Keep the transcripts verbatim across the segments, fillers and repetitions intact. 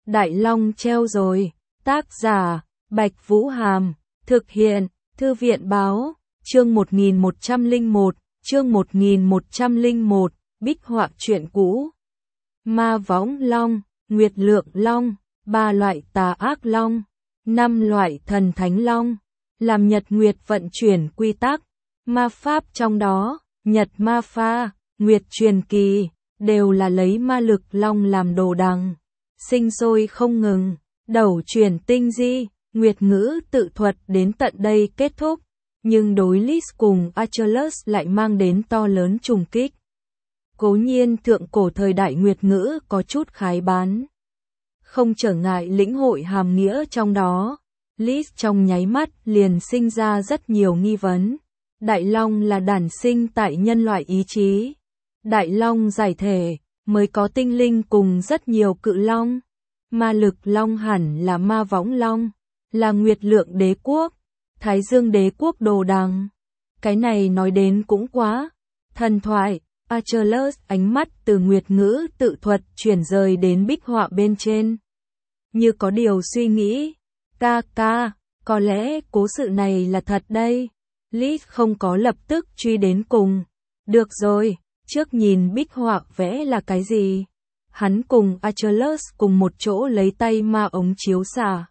Đại Long treo rồi. Tác giả, Bạch Vũ Hàm. Thực hiện, Thư viện Báo. Chương một nghìn một trăm lẻ một, chương một nghìn một trăm lẻ một, bích họa truyện cũ. Ma Võng Long, Nguyệt Lượng Long, ba loại tà ác long, năm loại thần thánh long, làm nhật nguyệt vận chuyển quy tắc, ma pháp trong đó, nhật ma pha, nguyệt truyền kỳ, đều là lấy ma lực long làm đồ đằng, sinh sôi không ngừng, đẩu chuyển tinh di, nguyệt ngữ tự thuật đến tận đây kết thúc, nhưng đối Lis cùng Achilles lại mang đến to lớn trùng kích. Cố nhiên thượng cổ thời đại nguyệt ngữ có chút khái bán, không trở ngại lĩnh hội hàm nghĩa trong đó. Lis trong nháy mắt liền sinh ra rất nhiều nghi vấn. Đại Long là đản sinh tại nhân loại ý chí. Đại Long giải thể, mới có tinh linh cùng rất nhiều cự long. Ma lực long hẳn là ma võng long, là nguyệt lượng đế quốc, Thái Dương đế quốc đồ đằng. Cái này nói đến cũng quá thần thoại. Achilles ánh mắt từ nguyệt ngữ tự thuật chuyển rời đến bích họa bên trên. Như có điều suy nghĩ. Ca ca, có lẽ cố sự này là thật đây. Lis không có lập tức truy đến cùng. Được rồi, trước nhìn bích họa vẽ là cái gì. Hắn cùng Achilles cùng một chỗ lấy tay ma ống chiếu xạ.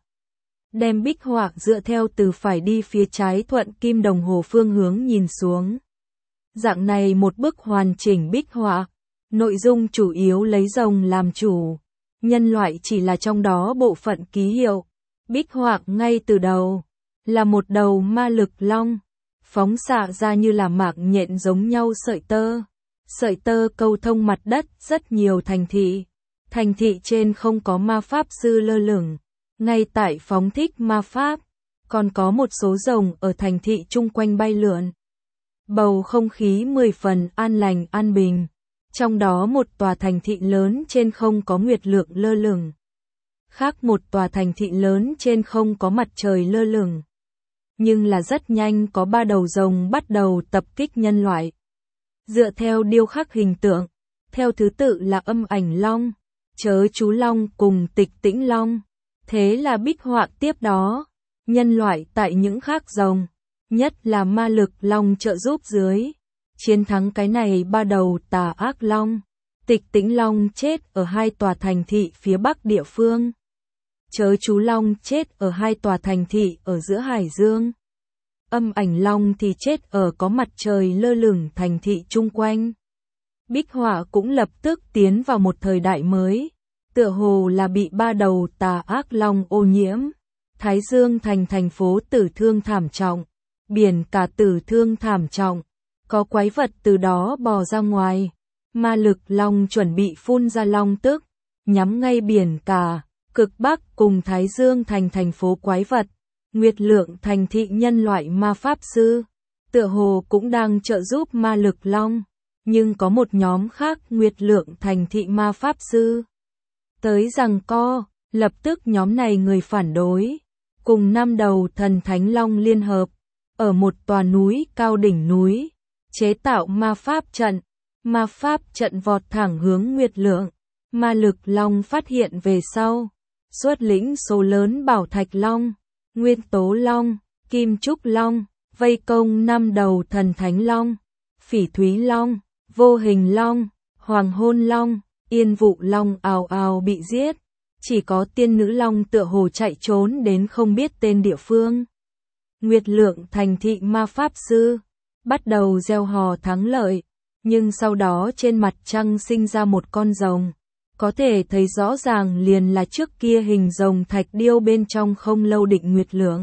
Đem bích họa dựa theo từ phải đi phía trái thuận kim đồng hồ phương hướng nhìn xuống. Dạng này một bức hoàn chỉnh bích họa, nội dung chủ yếu lấy rồng làm chủ, nhân loại chỉ là trong đó bộ phận ký hiệu. Bích họa ngay từ đầu là một đầu ma lực long, phóng xạ ra như là mạng nhện giống nhau sợi tơ. Sợi tơ câu thông mặt đất rất nhiều thành thị. Thành thị trên không có ma pháp sư lơ lửng, ngay tại phóng thích ma pháp, còn có một số rồng ở thành thị chung quanh bay lượn. Bầu không khí mười phần an lành an bình, trong đó một tòa thành thị lớn trên không có nguyệt lượng lơ lửng. Khác một tòa thành thị lớn trên không có mặt trời lơ lửng. Nhưng là rất nhanh có ba đầu rồng bắt đầu tập kích nhân loại. Dựa theo điêu khắc hình tượng, theo thứ tự là âm ảnh long, chớ chú long cùng tịch tĩnh long. Thế là bích họa tiếp đó, nhân loại tại những khác rồng, nhất là ma lực long trợ giúp dưới, chiến thắng cái này ba đầu tà ác long. Tịch tĩnh long chết ở hai tòa thành thị phía bắc địa phương. Chớ chú long chết ở hai tòa thành thị ở giữa hải dương. Âm ảnh long thì chết ở có mặt trời lơ lửng thành thị chung quanh. Bích họa cũng lập tức tiến vào một thời đại mới, tựa hồ là bị ba đầu tà ác long ô nhiễm. Thái Dương thành thành phố tử thương thảm trọng, biển cả tử thương thảm trọng, có quái vật từ đó bò ra ngoài. Ma lực long chuẩn bị phun ra long tức, nhắm ngay biển cả, cực bắc cùng Thái Dương thành thành phố quái vật. Nguyệt lượng thành thị nhân loại ma pháp sư, tựa hồ cũng đang trợ giúp ma lực long, nhưng có một nhóm khác nguyệt lượng thành thị ma pháp sư. Tới giằng co, lập tức nhóm này người phản đối, cùng năm đầu thần thánh long liên hợp, ở một tòa núi cao đỉnh núi, chế tạo ma pháp trận. Ma pháp trận vọt thẳng hướng nguyệt lượng, ma lực long phát hiện về sau, xuất lĩnh số lớn bảo thạch long, nguyên tố long, kim trúc long, vây công năm đầu thần thánh long, phỉ thúy long, vô hình long, hoàng hôn long, yên vụ long ào ào bị giết. Chỉ có tiên nữ long tựa hồ chạy trốn đến không biết tên địa phương. Nguyệt lượng thành thị ma pháp sư bắt đầu reo hò thắng lợi, nhưng sau đó trên mặt trăng sinh ra một con rồng, có thể thấy rõ ràng liền là trước kia hình rồng thạch điêu bên trong không lâu định nguyệt lượng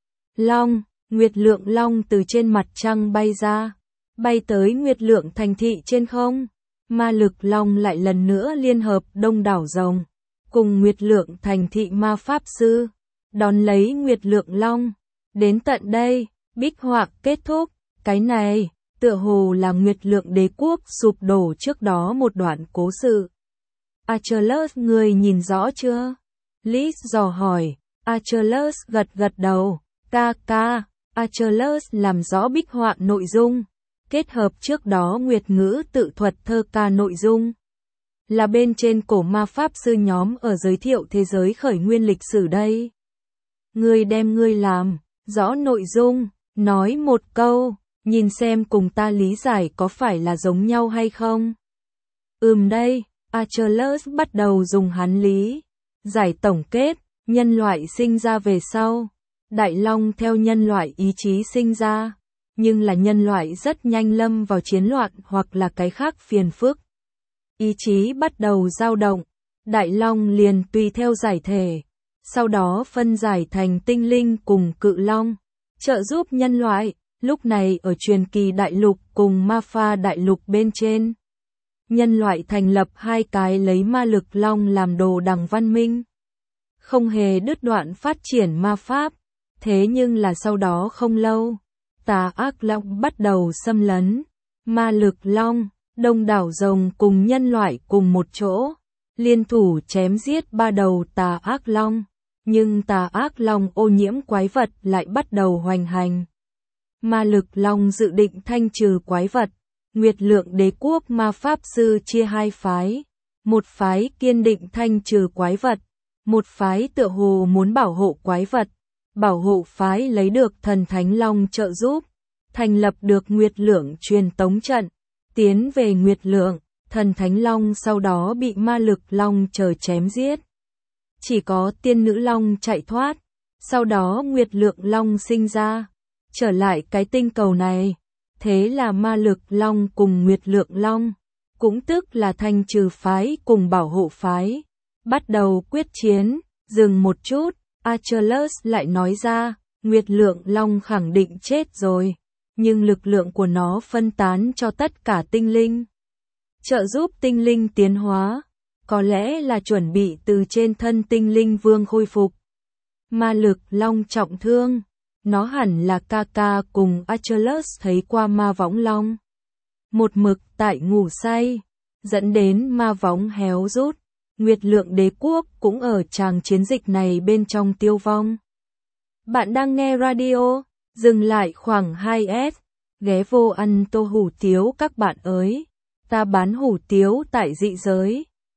long. Nguyệt lượng long từ trên mặt trăng bay ra, bay tới nguyệt lượng thành thị trên không. Ma lực long lại lần nữa liên hợp đông đảo rồng, cùng nguyệt lượng thành thị ma pháp sư, đón lấy nguyệt lượng long. Đến tận đây, bích họa kết thúc. Cái này, tựa hồ là nguyệt lượng đế quốc sụp đổ trước đó một đoạn cố sự. Achilles, người nhìn rõ chưa? Lis dò hỏi. Achilles gật gật đầu. Ca ca. Achilles làm rõ bích họa nội dung, kết hợp trước đó nguyệt ngữ tự thuật thơ ca nội dung. là bên trên cổ ma pháp sư nhóm ở giới thiệu thế giới khởi nguyên lịch sử đây. Ngươi đem ngươi làm rõ nội dung, nói một câu, nhìn xem cùng ta lý giải có phải là giống nhau hay không. Ừm đây, Achilles bắt đầu dùng hắn lý giải tổng kết, nhân loại sinh ra về sau, Đại Long theo nhân loại ý chí sinh ra, nhưng là nhân loại rất nhanh lâm vào chiến loạn hoặc là cái khác phiền phức. Ý chí bắt đầu dao động, Đại Long liền tùy theo giải thể, sau đó phân giải thành tinh linh cùng cự long, trợ giúp nhân loại. Lúc này ở truyền kỳ đại lục cùng ma pha đại lục bên trên, nhân loại thành lập hai cái lấy ma lực long làm đồ đằng văn minh, không hề đứt đoạn phát triển ma pháp. Thế nhưng là sau đó không lâu, tà ác long bắt đầu xâm lấn, ma lực long, đông đảo rồng cùng nhân loại cùng một chỗ, liên thủ chém giết ba đầu tà ác long, nhưng tà ác long ô nhiễm quái vật lại bắt đầu hoành hành. Ma lực long dự định thanh trừ quái vật, Nguyệt Lượng Đế quốc ma pháp sư chia hai phái, một phái kiên định thanh trừ quái vật, một phái tựa hồ muốn bảo hộ quái vật. Bảo hộ phái lấy được thần thánh long trợ giúp, thành lập được Nguyệt Lượng truyền tống trận, tiến về Nguyệt Lượng, thần thánh long sau đó bị ma lực long chờ chém giết. Chỉ có tiên nữ long chạy thoát, sau đó Nguyệt Lượng long sinh ra, trở lại cái tinh cầu này, thế là ma lực long cùng Nguyệt Lượng long, cũng tức là thanh trừ phái cùng bảo hộ phái, bắt đầu quyết chiến. Dừng một chút, Achilles lại nói ra, Nguyệt Lượng long khẳng định chết rồi, nhưng lực lượng của nó phân tán cho tất cả tinh linh, trợ giúp tinh linh tiến hóa, có lẽ là chuẩn bị từ trên thân tinh linh vương khôi phục. Ma lực long trọng thương, nó hẳn là ca ca cùng Achilles thấy qua ma võng long, một mực tại ngủ say, dẫn đến ma võng héo rút. Nguyệt Lượng Đế quốc cũng ở tràng chiến dịch này bên trong tiêu vong. Bạn đang nghe radio, dừng lại khoảng hai S, ghé vô ăn tô hủ tiếu các bạn ơi, ta bán hủ tiếu tại dị giới.